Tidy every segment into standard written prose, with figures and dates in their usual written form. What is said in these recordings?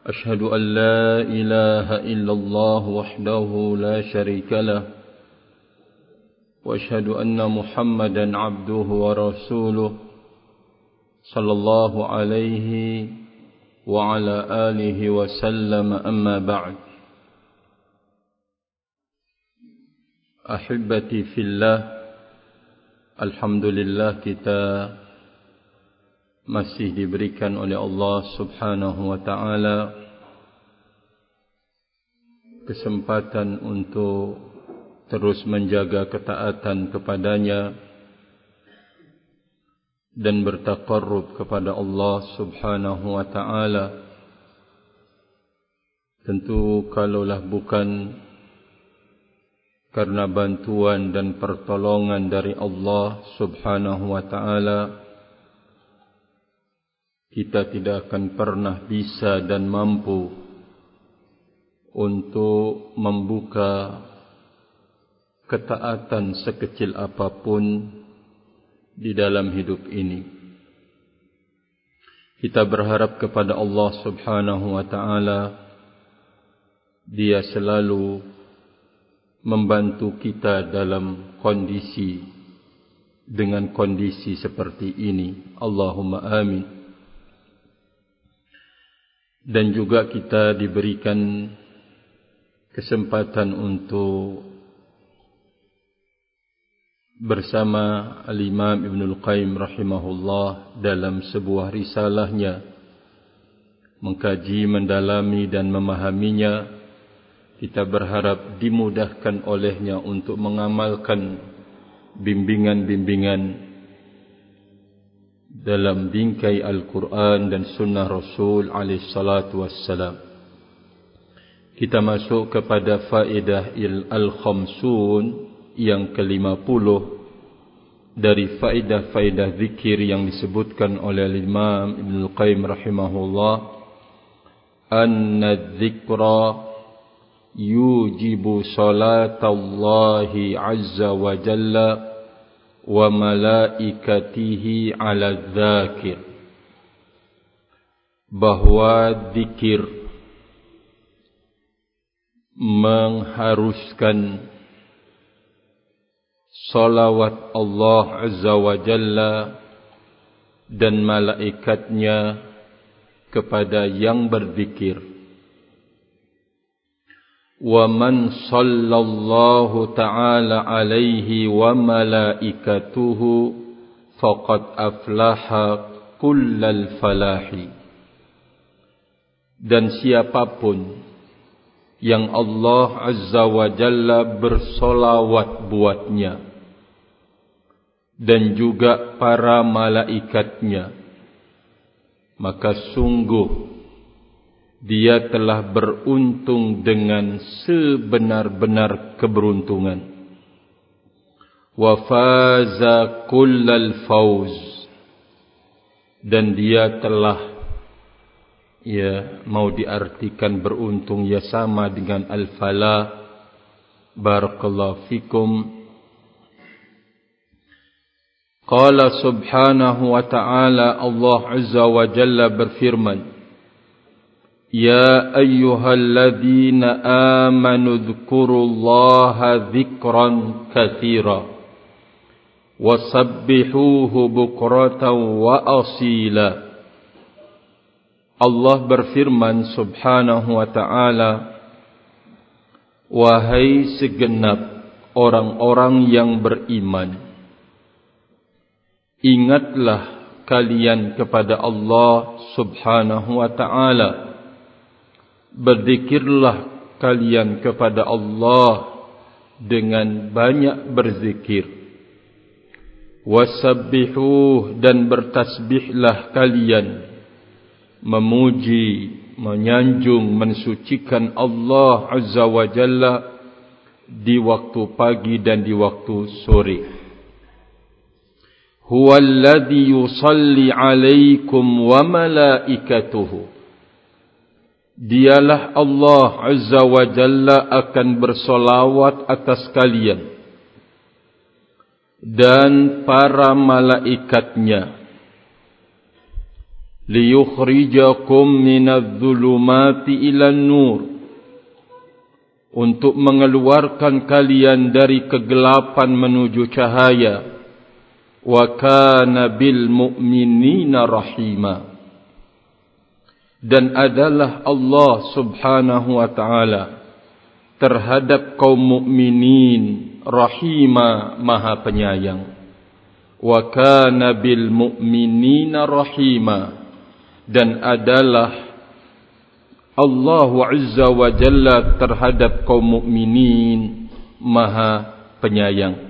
أشهد أن لا إله إلا الله وحده لا شريك له وأشهد أن محمدا عبده ورسوله صلى الله عليه وعلى آله وسلم أما بعد أحبتي في الله Alhamdulillah kita masih diberikan oleh Allah Subhanahu wa ta'ala kesempatan untuk terus menjaga ketaatan kepadanya dan bertaqarrub kepada Allah Subhanahu wa ta'ala. Tentu kalaulah bukan karena bantuan dan pertolongan dari Allah Subhanahu wa ta'ala, kita tidak akan pernah bisa dan mampu untuk membuka ketaatan sekecil apapun di dalam hidup ini. Kita berharap kepada Allah Subhanahu wa ta'ala, Dia selalu membantu kita dalam dengan kondisi seperti ini. Allahumma amin. Dan juga kita diberikan kesempatan untuk bersama Al-Imam Ibnul Qayyim rahimahullah dalam sebuah risalahnya mengkaji, mendalami dan memahaminya. Kita berharap dimudahkan olehnya untuk mengamalkan bimbingan-bimbingan dalam bingkai Al-Quran dan Sunnah Rasul alaihi salatu wassalam. Kita masuk kepada faedah Al-Khamsun yang ke-50 dari faedah-faedah zikir yang disebutkan oleh Imam Ibnul Qayyim rahimahullah. Anna dzikra yujibu salatallahi azza wa jalla wa malaikatihi ala dzakir, bahwa zikir mengharuskan salawat Allah azza wa jalla dan malaikatnya kepada yang berzikir. Wa man sallallahu ta'ala alaihi wa malaikatuhu faqad aflaha kullal falahi. Dan siapapun yang Allah azza wa jalla bersolawat buatnya dan juga para malaikatnya, maka sungguh dia telah beruntung dengan sebenar-benar keberuntungan. Wa faza kullal fawz, dan dia telah, mau diartikan beruntung sama dengan al-falah. Barakallahu fikum. Qala subhanahu wa ta'ala, Allah azza wa jalla berfirman, Ya ayyuhalladzina amanu dzkurullaha dzikran katsira wasabbihuhu bukratan wa asila. Allah berfirman subhanahu wa ta'ala, wahai segenap orang-orang yang beriman, ingatlah kalian kepada Allah subhanahu wa ta'ala, berzikirlah kalian kepada Allah dengan banyak berzikir. Wasabbihuh, dan bertasbihlah kalian, memuji, menyanjung, mensucikan Allah azza wa jalla di waktu pagi dan di waktu sore. Huwallazi yusalli alaikum wa malaikatuhu, Dialah Allah azza wa jalla akan bersolawat atas kalian dan para malaikatnya. liyukhrijakum minadh-dhulumati ilan nur, untuk mengeluarkan kalian dari kegelapan menuju cahaya. Wa kana bil mu'minina rahima, dan adalah Allah subhanahu wa ta'ala terhadap kaum mukminin rahima, maha penyayang. Wa kana bil mu'minina rahima, dan adalah Allah azza wa jalla terhadap kaum mukminin maha penyayang.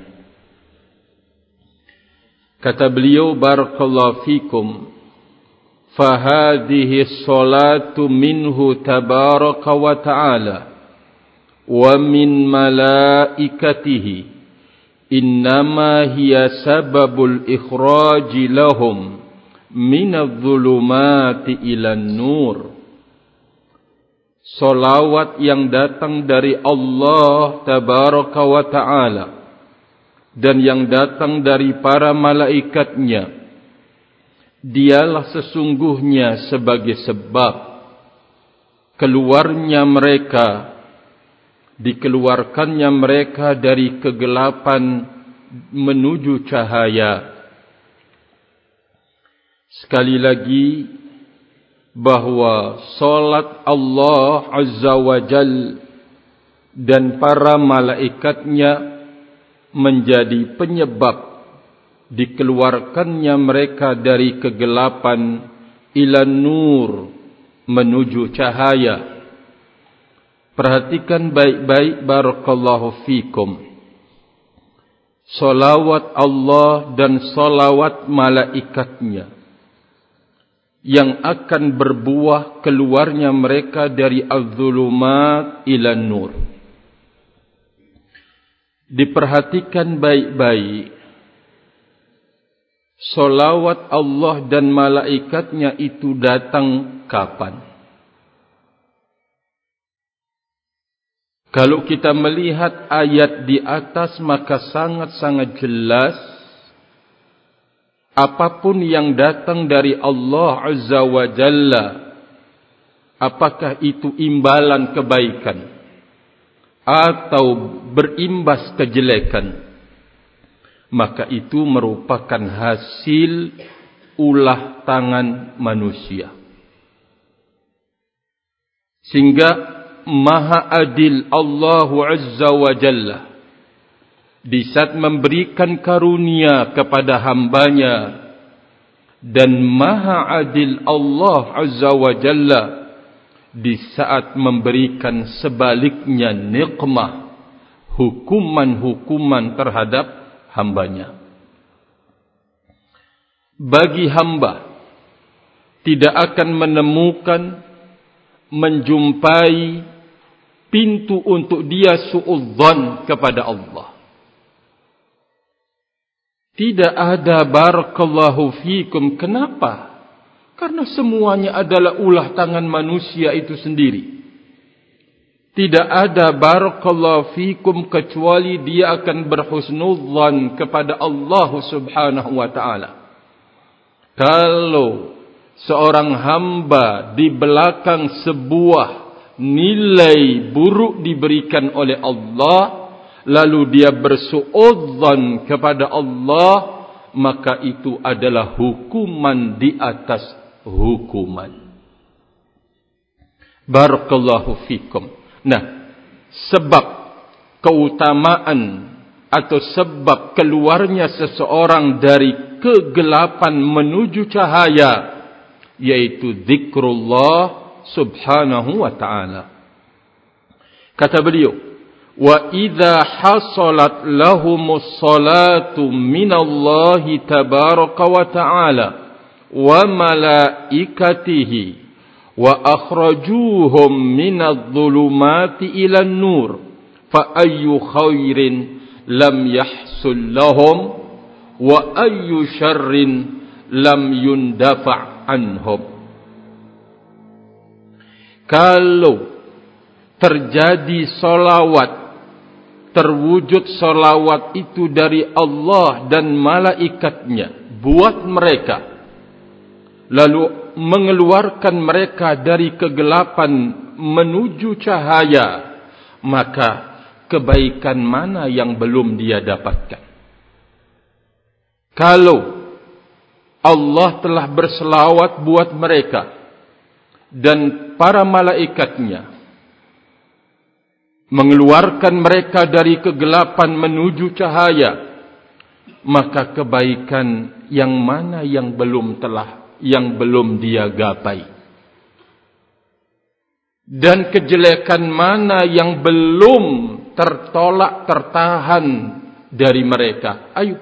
Kata beliau, barakallahu fikum, fahadhihi salatu minhu tabaraka wa ta'ala wa min malaikatihi innama hiya sababul ikhraji lahum minadh-dhulumati ilan nur. Salawat yang datang dari Allah tabaraka wa ta'ala dan yang datang dari para malaikatnya, dialah sesungguhnya sebagai sebab keluarnya mereka, dikeluarkannya mereka dari kegelapan menuju cahaya. Sekali lagi, bahwa salat Allah azza wa jal dan para malaikatnya menjadi penyebab dikeluarkannya mereka dari kegelapan ila nur, menuju cahaya. Perhatikan baik-baik, barakallahu fikum. Salawat Allah dan salawat malaikatnya yang akan berbuah keluarnya mereka dari az-zulumat ila nur. Diperhatikan baik-baik, salawat Allah dan malaikatnya itu datang kapan? Kalau kita melihat ayat di atas, maka sangat-sangat jelas, apapun yang datang dari Allah azza wa jalla, apakah itu imbalan kebaikan atau berimbas kejelekan, maka itu merupakan hasil ulah tangan manusia. Sehingga maha adil Allah azza wa jalla di saat memberikan karunia kepada hambanya, dan maha adil Allah azza wa jalla di saat memberikan sebaliknya nikmah, hukuman-hukuman terhadap hambanya. Bagi hamba tidak akan menemukan, menjumpai pintu untuk dia su'udzan kepada Allah. Tidak ada, barakallahu fikum. Kenapa? Karena semuanya adalah ulah tangan manusia itu sendiri. Tidak ada, barakallahu fikum, kecuali dia akan berhusnudzan kepada Allah subhanahu wa ta'ala. Kalau seorang hamba di belakang sebuah nilai buruk diberikan oleh Allah, lalu dia bersuudzon kepada Allah, maka itu adalah hukuman di atas hukuman. Barakallahu fikum. Nah, sebab keutamaan atau sebab keluarnya seseorang dari kegelapan menuju cahaya, yaitu zikrullah subhanahu wa ta'ala. Kata beliau, wa idza hasalat lahumus salatu minallahi tabaraka wa ta'ala wa malaikatihi wa akhrajuhum minadh-dhulumati ilan nur, fa ayyu khairin lam yahsul lahum wa ayyu syarrin lam yundafa' anhum. Kalau terjadi salawat, terwujud salawat itu dari Allah dan malaikatnya buat mereka, lalu mengeluarkan mereka dari kegelapan menuju cahaya, maka kebaikan mana yang belum dia dapatkan? Kalau Allah telah berselawat buat mereka dan para malaikatnya, mengeluarkan mereka dari kegelapan menuju cahaya, maka kebaikan yang mana yang belum dia gapai? Dan kejelekan mana yang belum tertolak, tertahan dari mereka? Ayo.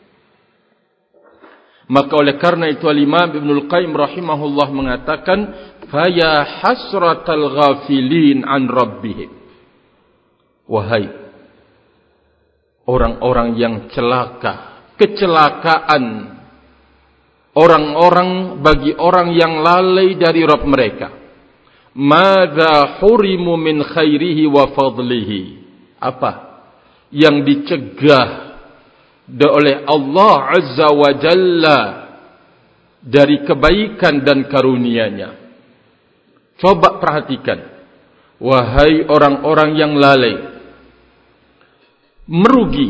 Maka oleh karena itu Imam Ibnul Qayyim rahimahullah mengatakan, "Faya hasratal ghafilin an rabbihim." Wahai orang-orang yang celaka, kecelakaan orang-orang bagi orang yang lalai dari Rabb mereka. Madza hurimu min khairihi wa fadlihi. Apa yang dicegah oleh Allah Azza wa Jalla dari kebaikan dan karunia-Nya? Coba perhatikan, wahai orang-orang yang lalai, merugi,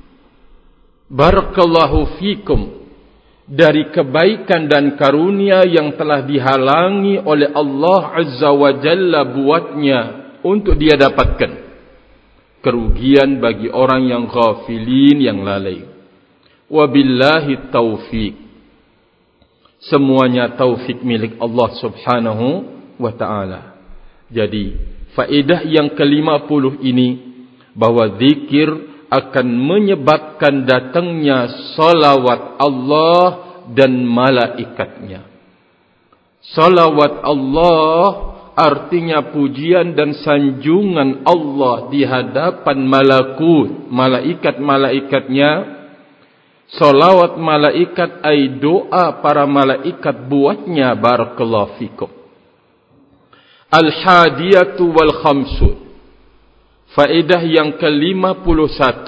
barakallahu fikum, dari kebaikan dan karunia yang telah dihalangi oleh Allah Azza wa Jalla buatnya untuk dia dapatkan. Kerugian bagi orang yang ghafilin, yang lalai. Wabillahi taufiq. Semuanya taufik milik Allah Subhanahu wa ta'ala. Jadi faedah yang ke-50 ini, bahwa zikir akan menyebabkan datangnya salawat Allah dan malaikatnya. Salawat Allah artinya pujian dan sanjungan Allah di hadapan malaikat-malaikatnya. Salawat malaikat ay doa para malaikat buatnya. Barakallahu fikum. Al-hadiyatu wal khamsun. Faedah yang ke-51,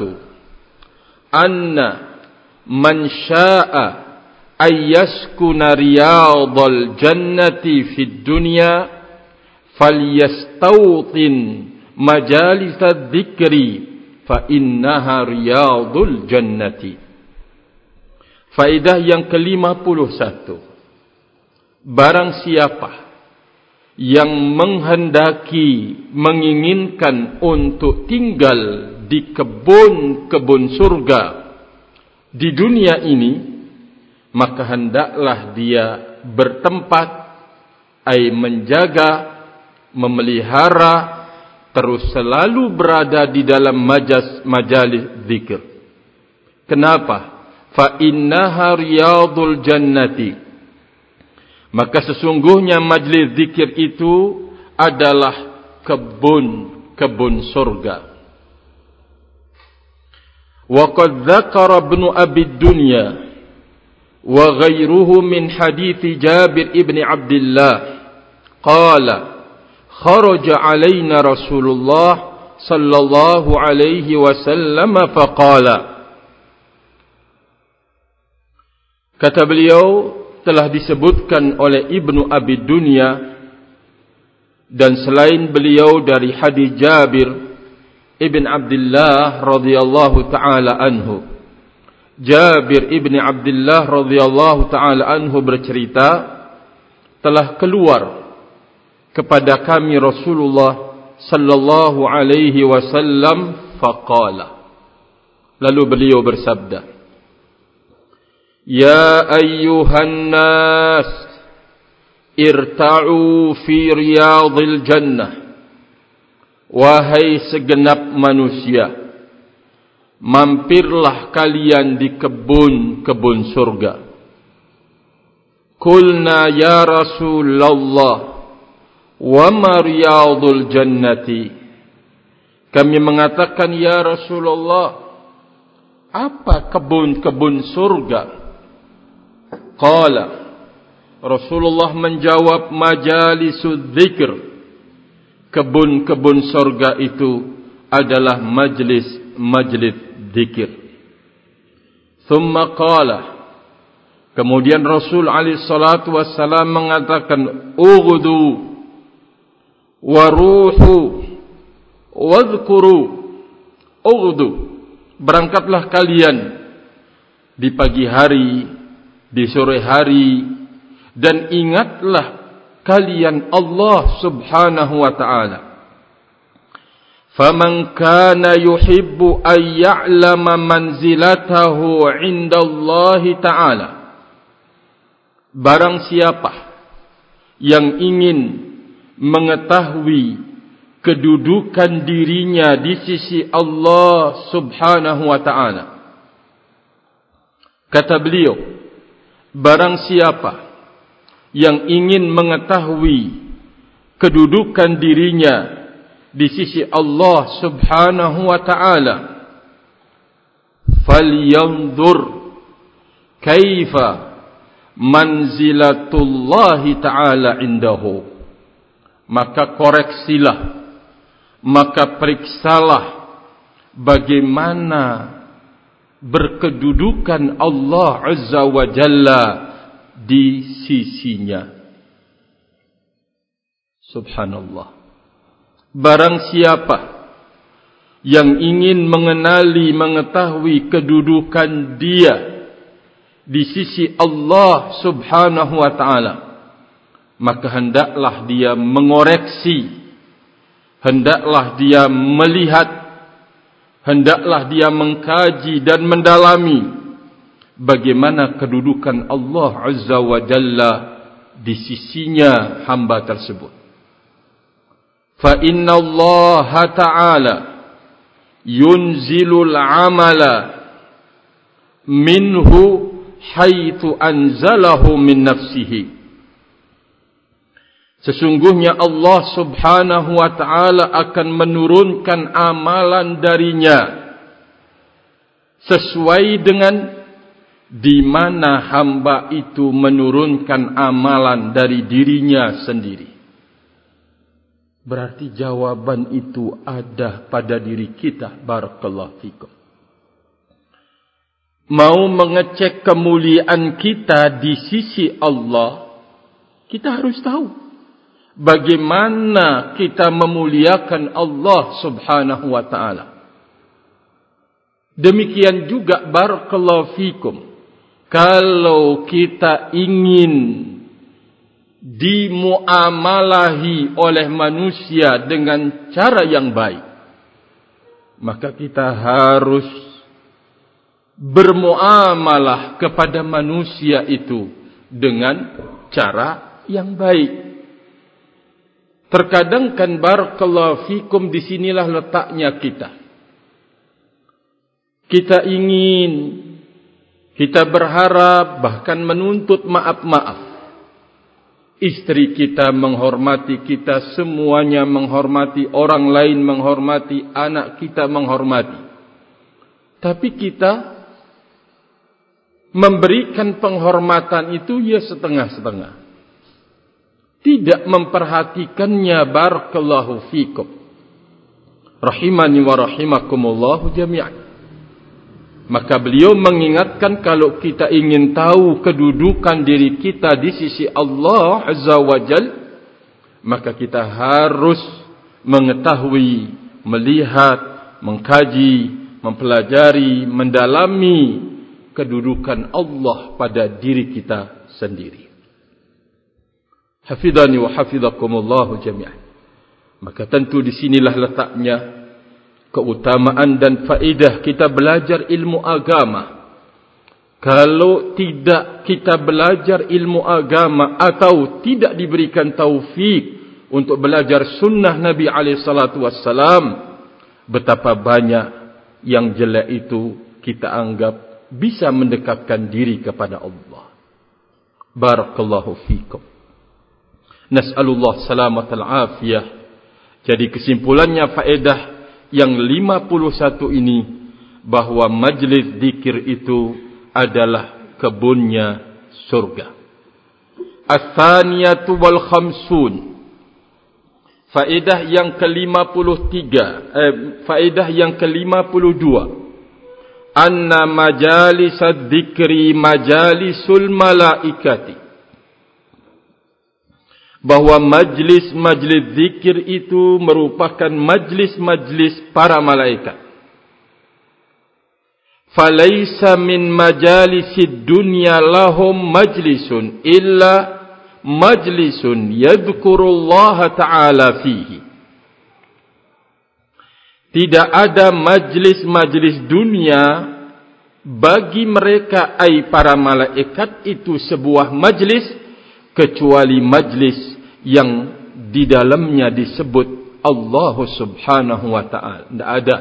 anna man syaa ayyaskuna riyadal jannati fid dunya falyastawtin majalisad dzikri fa innaha riyadul jannati. Faedah yang ke-51, barang siapa yang menghendaki, menginginkan untuk tinggal di kebun-kebun surga di dunia ini, maka hendaklah dia bertempat, menjaga, memelihara, terus selalu berada di dalam majalis zikir. Kenapa? Fa innaha riyadul jannati. Maka sesungguhnya majlis zikir itu adalah kebun-kebun surga. Wa qad dzakara Ibnu Abi Dunya wa ghairuhu min hadits Jabir ibn Abdullah qala kharaja alaina Rasulullah sallallahu alaihi wasallam faqala. Kata beliau, telah disebutkan oleh Ibnu Abi Dunya dan selain beliau dari hadis Jabir ibn Abdullah radhiyallahu taala anhu. Jabir ibn Abdullah radhiyallahu taala anhu bercerita, telah keluar kepada kami Rasulullah sallallahu alaihi wasallam faqala. Lalu beliau bersabda, Ya ayyuhan nas, irta'u fi riyadil jannah. Wahai segenap manusia, mampirlah kalian di kebun-kebun surga. Qulna ya Rasulullah, wa ma riyadul jannati. Kami mengatakan, ya Rasulullah, apa kebun-kebun surga? Qala, Rasulullah menjawab, majalisud dzikr. Kebun-kebun surga itu adalah majlis-majlis dzikir. Thumma qala, Kemudian Rasul alaihi salatu wassalam mengatakan, "Ughdu waruhu wadhkuru." Ughdu, berangkatlah kalian di pagi hari, di sore hari, dan ingatlah kalian Allah subhanahu wa ta'ala. Faman kana yuhibbu an ya'lama manzilatahu 'inda Allah ta'ala. Barang siapa yang ingin mengetahui kedudukan dirinya di sisi Allah subhanahu wa ta'ala, kata beliau, barang siapa yang ingin mengetahui kedudukan dirinya di sisi Allah subhanahu wa ta'ala, falyanzur kaifa manzilatullahi ta'ala indahu. Maka koreksilah, maka periksalah bagaimana berkedudukan Allah azza wa jalla di sisinya. Subhanallah. Barang siapa yang ingin mengetahui kedudukan dia di sisi Allah subhanahu wa ta'ala, maka hendaklah dia mengoreksi, hendaklah dia melihat, hendaklah dia mengkaji dan mendalami bagaimana kedudukan Allah azza wa jalla di sisinya hamba tersebut. Fa inna Allah ta'ala yunzilul amala minhu haitsu anzalahu min nafsihi. Sesungguhnya Allah subhanahu wa ta'ala akan menurunkan amalan darinya sesuai dengan di mana hamba itu menurunkan amalan dari dirinya sendiri. Berarti jawaban itu ada pada diri kita. Barakallahu fikum. Mau mengecek kemuliaan kita di sisi Allah, kita harus tahu bagaimana kita memuliakan Allah subhanahu wa ta'ala. Demikian juga barakallahu fikum, kalau kita ingin dimuamalahi oleh manusia dengan cara yang baik, maka kita harus bermuamalah kepada manusia itu dengan cara yang baik. Terkadang kan barakallahu fikum, disinilah letaknya kita. Kita ingin, kita berharap, bahkan menuntut maaf-maaf. Istri kita menghormati kita, semuanya menghormati, orang lain menghormati, anak kita menghormati. Tapi kita memberikan penghormatan itu ya setengah-setengah. Tidak memperhatikannya barakallahu fikum. Rahimani wa rahimakumullahu jami'an. Maka beliau mengingatkan, kalau kita ingin tahu kedudukan diri kita di sisi Allah azza wa jal, maka kita harus mengetahui, melihat, mengkaji, mempelajari, mendalami kedudukan Allah pada diri kita sendiri. Hafidhani wa hafidhakumullahu jami'an. Maka tentu disinilah letaknya keutamaan dan faedah kita belajar ilmu agama. Kalau tidak kita belajar ilmu agama atau tidak diberikan taufik untuk belajar sunnah Nabi SAW, betapa banyak yang jelek itu kita anggap bisa mendekatkan diri kepada Allah. Barakallahu fikum. Nas'alullah salamatal afiyah. Jadi kesimpulannya faedah yang 51 ini, bahwa majlis zikir itu adalah kebunnya surga. Ats-tsaniyatu wal khamsun. Faedah yang ke-53, faedah yang ke-52. anna majalisad dzikri majalisul malaikati, bahwa majlis-majlis zikir itu merupakan majlis-majlis para malaikat. Falaysa min majalisid dunya lahum majlisun illa majlisun yadhkurullaha ta'ala fihi. Tidak ada majlis-majlis dunia bagi mereka, ai para malaikat itu, sebuah majlis kecuali majlis yang di dalamnya disebut Allah Subhanahu wa ta'ala. Tidak ada.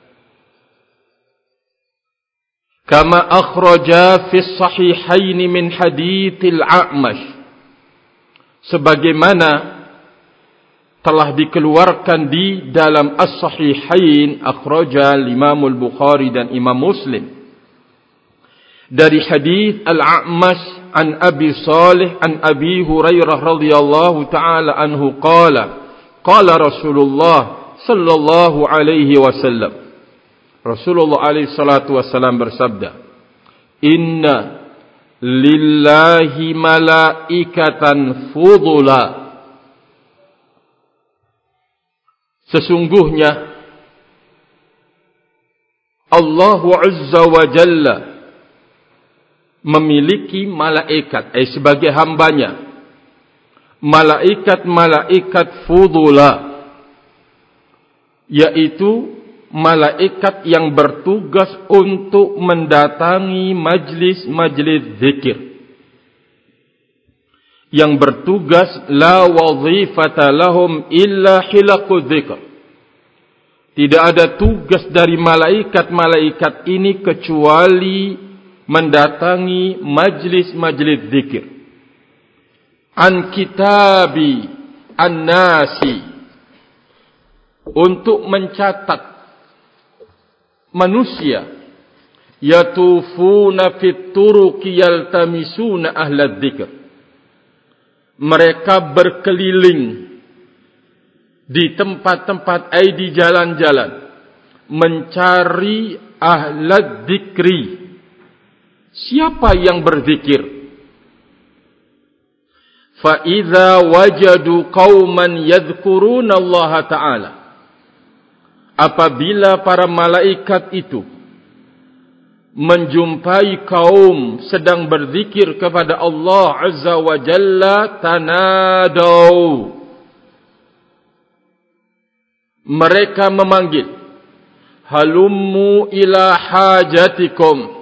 Kama akhraja fi sahihain min haditsil A'mash, sebagaimana telah dikeluarkan di dalam As-Sahihain, akhraja Imam Al-Bukhari dan Imam Muslim, dari hadis Al-A'mash an Abi Salih an Abi Hurairah radhiyallahu taala anhu qala qala Rasulullah sallallahu alaihi wasallam, Rasulullah alaihi salatu wasallam bersabda, inna lillahi malaikatan fudula, sesungguhnya Allah Azza wa Jalla memiliki malaikat, sebagai hambanya, malaikat-malaikat fudula, yaitu malaikat yang bertugas untuk mendatangi majlis-majlis zikir, yang bertugas la wazifata lahum illa hilaqu dzikr. Tidak ada tugas dari malaikat-malaikat ini kecuali mendatangi majlis-majlis zikir. An kitabi an-nasi, untuk mencatat manusia, yatufuna fit turuqi yaltamisuna ahlad dzikr, mereka berkeliling di tempat-tempat, di jalan-jalan, mencari ahlad dzikri, siapa yang berzikir. Fa idza wajadu qauman yadhkuruna Allah Ta'ala, apabila para malaikat itu menjumpai kaum sedang berzikir kepada Allah Azza wa Jalla, tanadau, mereka memanggil, halummu ila hajatikum,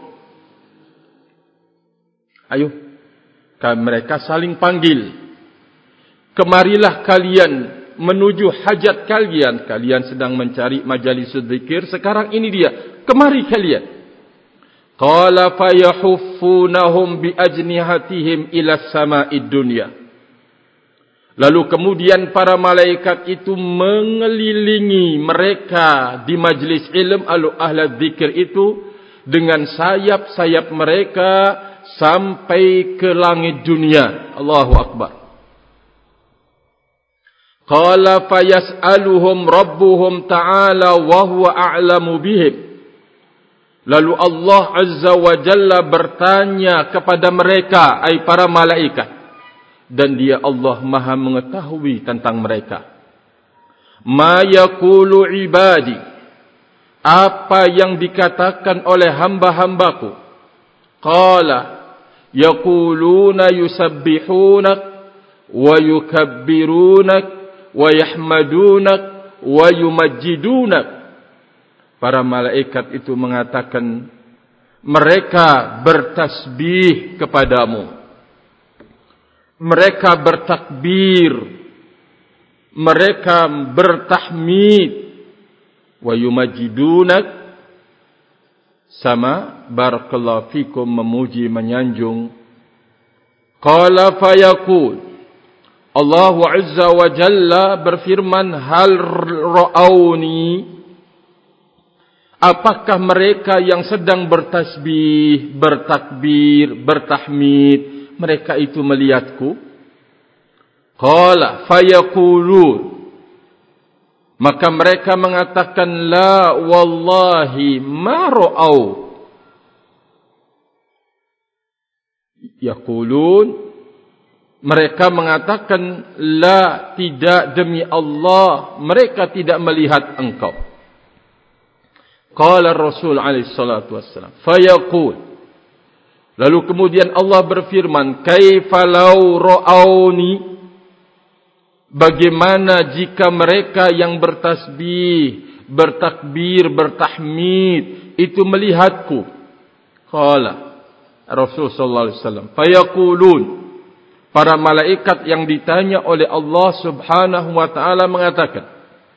ayo, mereka saling panggil, kemarilah kalian menuju hajat kalian. Kalian sedang mencari majalis zikir, sekarang ini dia, kemari kalian. Qala fayahuffunahum biajnihatihim ila sama'id dunya, lalu kemudian para malaikat itu mengelilingi mereka di majlis ilm ahlul zikir itu dengan sayap-sayap mereka sampai ke langit dunia. Allahu Akbar. Qala fayas'aluhum rabbuhum ta'ala wa huwa a'lamu bihim, lalu Allah Azza wa Jalla bertanya kepada mereka, para malaikat, dan dia Allah Maha mengetahui tentang mereka. Ma yaqulu ibadi, apa yang dikatakan oleh hamba-hambaku. Qala yaquluna yusabbihunak wa yukabbirunak wa yahmadunak wa yumajjidunak. Para malaikat itu mengatakan, mereka bertasbih kepadamu, mereka bertakbir, mereka bertahmid, wa yumajjidunak, sama barakallahu fikum, memuji, menyanjung. Qala fayaqul, Allah Azza wa Jalla berfirman, hal ra'auni, apakah mereka yang sedang bertasbih, bertakbir, bertahmid, mereka itu melihatku? Qala fayaqulun, maka mereka mengatakan, la wallahi ma ra'au, Yaqulun, mereka mengatakan, la, tidak, demi Allah, mereka tidak melihat engkau. Qala Rasul alaihi salatu wassalam, fayaqul, lalu kemudian Allah berfirman, kaifa law ra'auni, bagaimana jika mereka yang bertasbih, bertakbir, bertahmid itu melihatku? Qala Rasul sallallahu alaihi wasallam, fayaqulun, para malaikat yang ditanya oleh Allah Subhanahu wa taala mengatakan,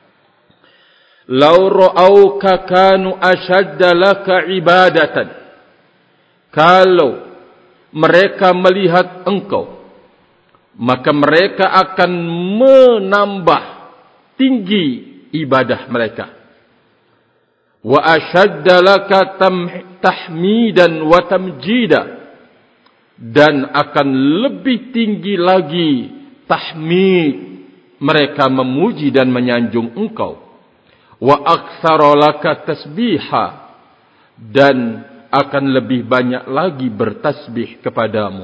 law ra'auka kanu ashadda laka ibadatan, kalau mereka melihat engkau, maka mereka akan menambah tinggi ibadah mereka. Wa ashadda laka tahmidan wa tamjida, dan akan lebih tinggi lagi tahmid, mereka memuji dan menyanjung engkau. Wa aktsara laka tasbiha, dan akan lebih banyak lagi bertasbih kepadamu.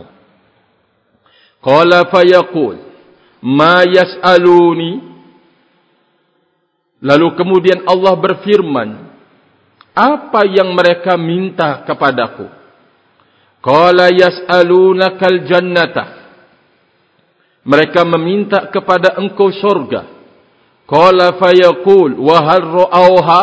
Qala fayaqul ma yas'aluni, lalu kemudian Allah berfirman, apa yang mereka minta kepadaku? Qala yas'alunakal jannata, mereka meminta kepada engkau surga. Qala fayaqul wa hal ra'auha,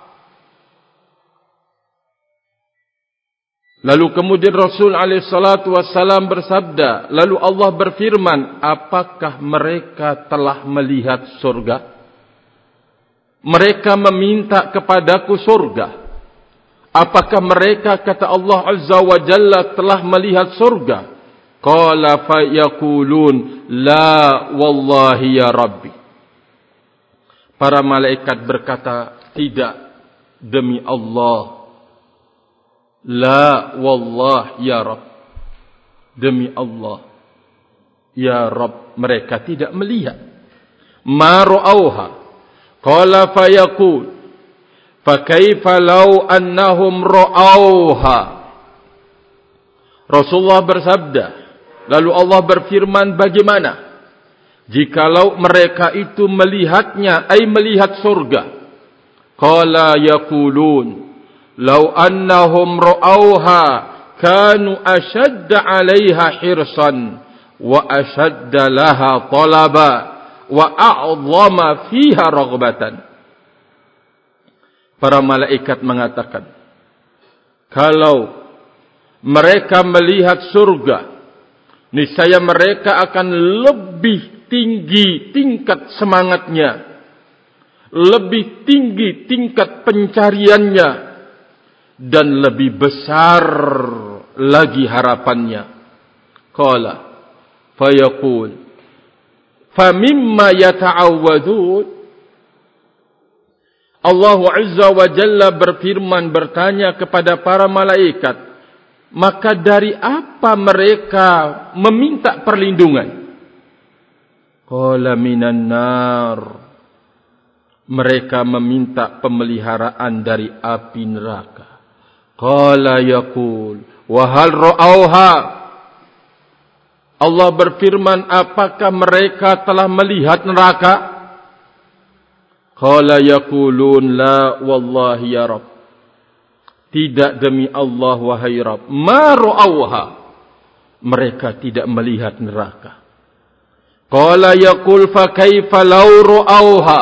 lalu kemudian Rasul alaihi salatu wassalam bersabda, lalu Allah berfirman, apakah mereka telah melihat surga? Mereka meminta kepadaku surga. Apakah mereka, kata Allah Azza wa Jalla, telah melihat surga? Qala fayaqulun la wallahi ya Rabbi. Para malaikat berkata, tidak, demi Allah. La wallah ya Rabb, demi Allah ya Rabb, mereka tidak melihat. Ma ra'auha. Qala fayaqul fa kaifa law annahum ra'auha. Rasulullah bersabda, lalu Allah berfirman, bagaimana jikalau mereka itu melihatnya, ay melihat surga? Qala yaqulun law annahum ra'auha kanu ashadda 'alaiha hirsan wa ashadda laha talaba wa a'dhama fiha raghbatan. Para malaikat mengatakan, kalau mereka melihat surga, niscaya mereka akan lebih tinggi tingkat semangatnya, lebih tinggi tingkat pencariannya, dan lebih besar lagi harapannya. Qala fayaqul famimma yata'awwadun. Allah Azza wa Jalla berfirman, bertanya kepada para malaikat, maka dari apa mereka meminta perlindungan? Qala minan nar, mereka meminta pemeliharaan dari api neraka. Qala yaqul wa hal ra'auha. Allah berfirman, apakah mereka telah melihat neraka? Qala yaqulun la wallahi ya Rabb, tidak, demi Allah wahai Rabb, ma ra'auha, mereka tidak melihat neraka. Qala yaqul fa kaifa law ra'auha,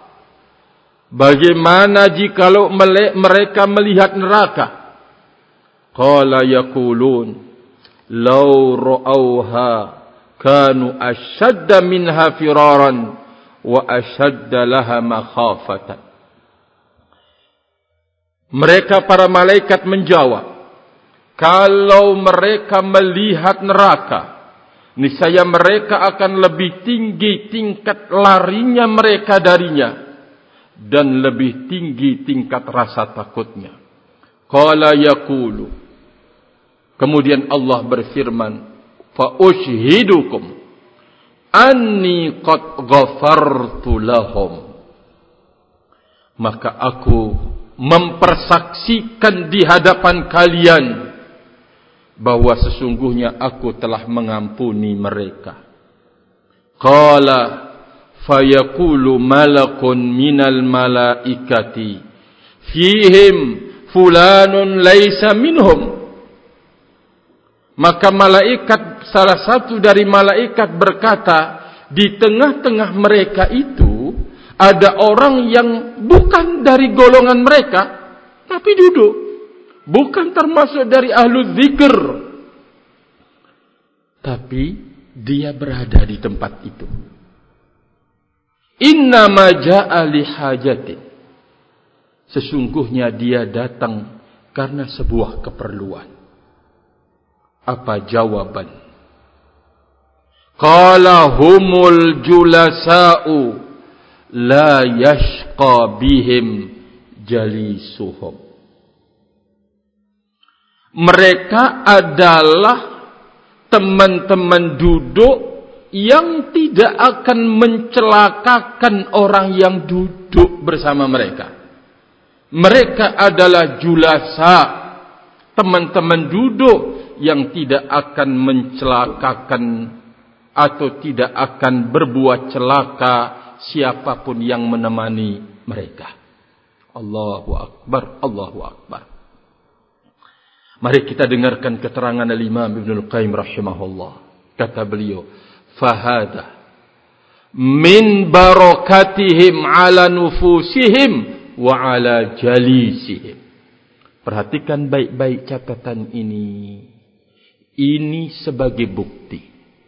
bagaimana jikalau mereka melihat neraka? Qala yaqulun law ra'auha kanu ashadda minha firaran wa ashadda laha makhafatan. Mereka para malaikat menjawab, kalau mereka melihat neraka, niscaya mereka akan lebih tinggi tingkat larinya mereka darinya, dan lebih tinggi tingkat rasa takutnya. Qala yaqulu, kemudian Allah berfirman, fa ushhidukum anni qad ghafartu lahum, maka aku mempersaksikan di hadapan kalian bahwa sesungguhnya aku telah mengampuni mereka. Qala fayaqulu malakun minal malaikati fihim fulanun laisa minhum. Maka salah satu dari malaikat berkata, di tengah-tengah mereka itu ada orang yang bukan dari golongan mereka, tapi duduk, bukan termasuk dari ahlul dzikr, tapi dia berada di tempat itu. Innama ja'a li hajati. Sesungguhnya dia datang karena sebuah keperluan. Apa jawaban? Qala humul julasa'u la yashqa bihim jalisuhum. Mereka adalah teman-teman duduk yang tidak akan mencelakakan orang yang duduk bersama mereka. Mereka adalah julasa, teman-teman duduk yang tidak akan mencelakakan atau tidak akan berbuat celaka siapapun yang menemani mereka. Allahu Akbar, Allahu Akbar. Mari kita dengarkan keterangan Al-Imam Ibnul Qayyim rahimahullah. Kata beliau, fahada min barakatihim ala nufusihim wa ala jalisihim. Perhatikan baik-baik catatan ini. Ini sebagai bukti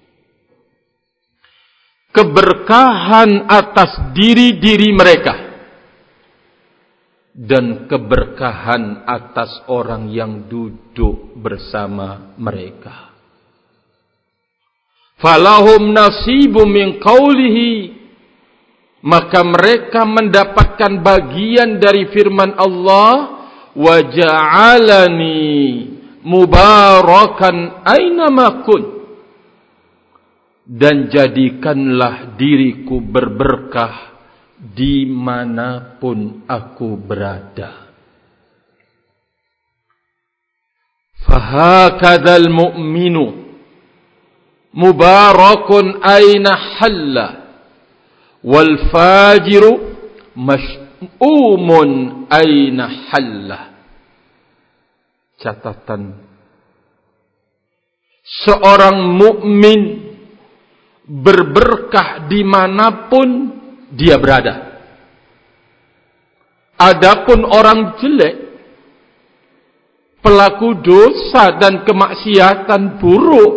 keberkahan atas diri-diri mereka dan keberkahan atas orang yang duduk bersama mereka. Falahum nasibum min qawlihi, maka mereka mendapatkan bagian dari firman Allah, wa ja'alani mubarakan aynama kun, dan jadikanlah diriku berberkah dimanapun aku berada. Fahakadzal mu'minu mubarakun aina halla wal fajiru mash'umun aina halla. Catatan, seorang mukmin berberkah dimanapun dia berada. Adapun orang jelek, pelaku dosa dan kemaksiatan buruk,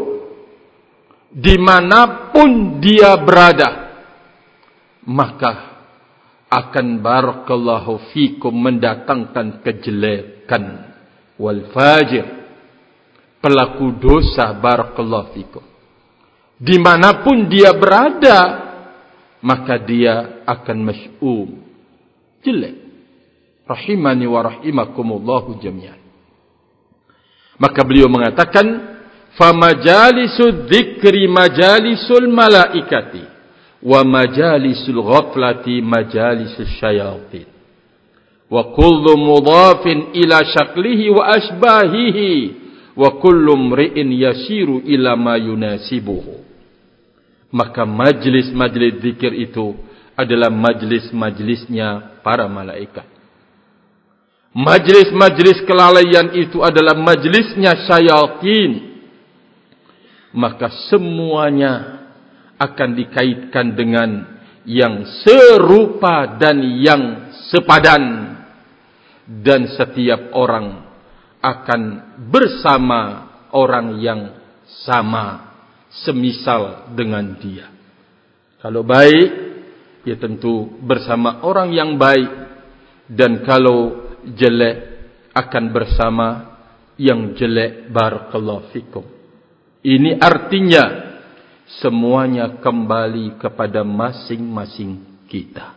dimanapun dia berada, maka akan barakallahu fikum mendatangkan kejelekan. Wal fajir, pelaku dosa, barakallahu fikum, dimanapun dia berada, maka dia akan mas'um, jelek. Rahimani wa rahimakumullahu jami'an. Maka beliau mengatakan, famajalisud dzikri majalisul malaikati wa majalisul ghaflati majalisus syayatin wa kullu mudhafin ila syaklihi wa asbahihi wa kullu mri'in yasiru ila ma yunasibuhu. Maka majlis-majlis zikir itu adalah majlis-majlisnya para malaikat. Majlis-majlis kelalaian itu adalah majlisnya syayatin. Maka semuanya akan dikaitkan dengan yang serupa dan yang sepadan. Dan setiap orang akan bersama orang yang sama, semisal dengan dia. Kalau baik, ya tentu bersama orang yang baik. Dan kalau jelek, akan bersama yang jelek. Barakallahu fikum. Ini artinya semuanya kembali kepada masing-masing kita.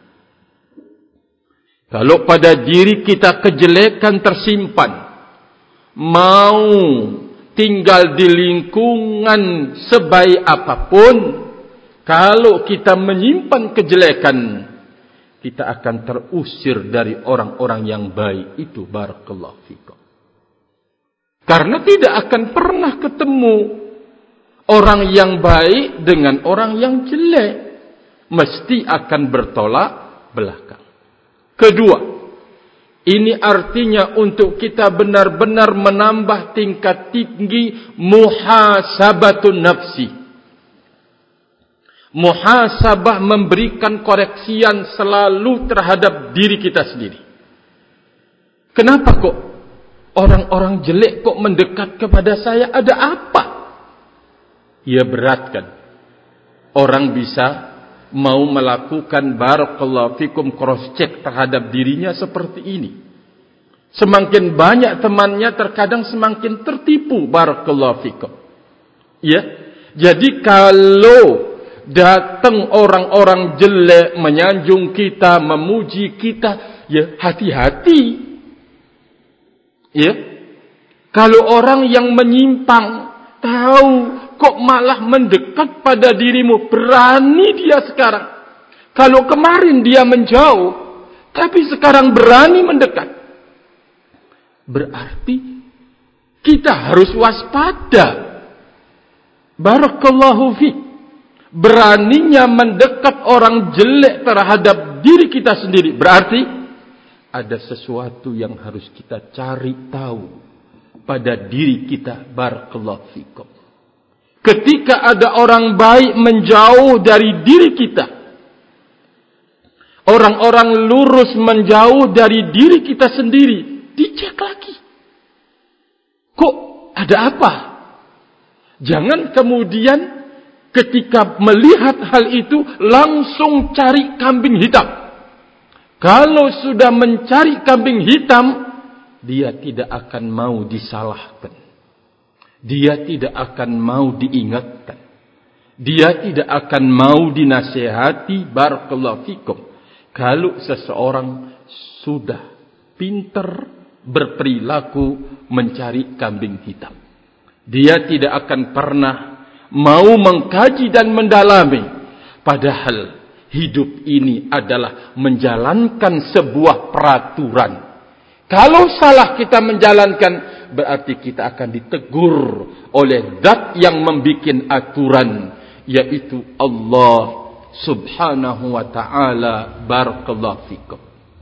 Kalau pada diri kita kejelekan tersimpan, mau tinggal di lingkungan sebaik apapun, kalau kita menyimpan kejelekan, kita akan terusir dari orang-orang yang baik itu. Barakallahu fikum. Karena tidak akan pernah ketemu orang yang baik dengan orang yang jelek. Mesti akan bertolak belakang. Kedua, ini artinya untuk kita benar-benar menambah tingkat tinggi muhasabatun nafsi. Muhasabah memberikan koreksian selalu terhadap diri kita sendiri. Kenapa kok orang-orang jelek kok mendekat kepada saya? Ada apa? Ya berat kan. Orang bisa mau melakukan barakallahu fikum cross check terhadap dirinya seperti ini. Semakin banyak temannya terkadang semakin tertipu barakallahu fikum. Ya. Jadi kalau datang orang-orang jelek menyanjung kita, memuji kita, ya hati-hati. Ya. Kalau orang yang menyimpang tahu kok malah mendekat pada dirimu, berani dia sekarang. Kalau kemarin dia menjauh, tapi sekarang berani mendekat. Berarti kita harus waspada. Barakallahu fiik. Beraninya mendekat orang jelek terhadap diri kita sendiri. Berarti ada sesuatu yang harus kita cari tahu pada diri kita. Barakallahu fiikum. Ketika ada orang baik menjauh dari diri kita, orang-orang lurus menjauh dari diri kita sendiri, dicek lagi. Kok ada apa? Jangan kemudian ketika melihat hal itu langsung cari kambing hitam. Kalau sudah mencari kambing hitam, dia tidak akan mau disalahkan. Dia tidak akan mau diingatkan. Dia tidak akan mau dinasihati. Barakallahu fikum. Kalau seseorang sudah pintar berperilaku mencari kambing hitam, dia tidak akan pernah mau mengkaji dan mendalami. Padahal hidup ini adalah menjalankan sebuah peraturan. Kalau salah kita menjalankan, berarti kita akan ditegur oleh zat yang membuat aturan, yaitu Allah subhanahu wa ta'ala. Barakallahu fikum.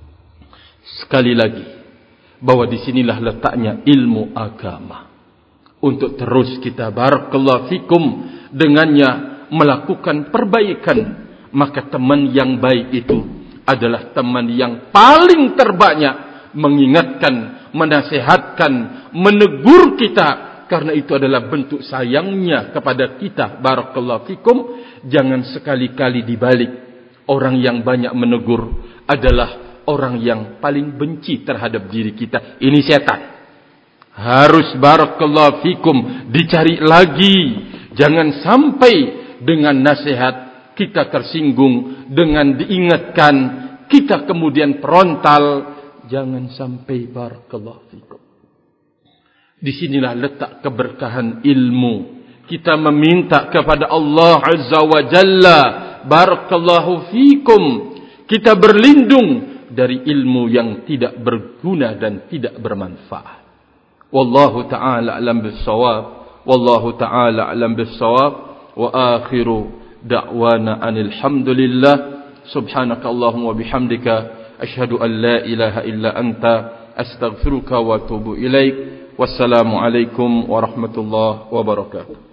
Sekali lagi, bahwa disinilah letaknya ilmu agama. Untuk terus kita barakallahu fikum dengannya melakukan perbaikan. Maka teman yang baik itu adalah teman yang paling terbanyak mengingatkan, menasihatkan, menegur kita. Karena itu adalah bentuk sayangnya kepada kita. Barakallahu fikum. Jangan sekali-kali dibalik. Orang yang banyak menegur adalah orang yang paling benci terhadap diri kita. Ini setan. Harus barakallahu fikum dicari lagi. Jangan sampai dengan nasihat kita tersinggung, dengan diingatkan kita kemudian frontal. Jangan sampai barakallahu fikum. Disinilah letak keberkahan ilmu. Kita meminta kepada Allah Azza wa Jalla, barakallahu fikum. Kita berlindung dari ilmu yang tidak berguna dan tidak bermanfaat. Wallahu ta'ala a'lam bis-shawab. Wallahu ta'ala a'lam bis-shawab. Wa akhiru da'wana anil hamdulillah. Subhanakallahumma wa bihamdika asyhadu an la ilaha illa anta astaghfiruka wa atubu ilaik. Wassalamu alaikum warahmatullahi wabarakatuh.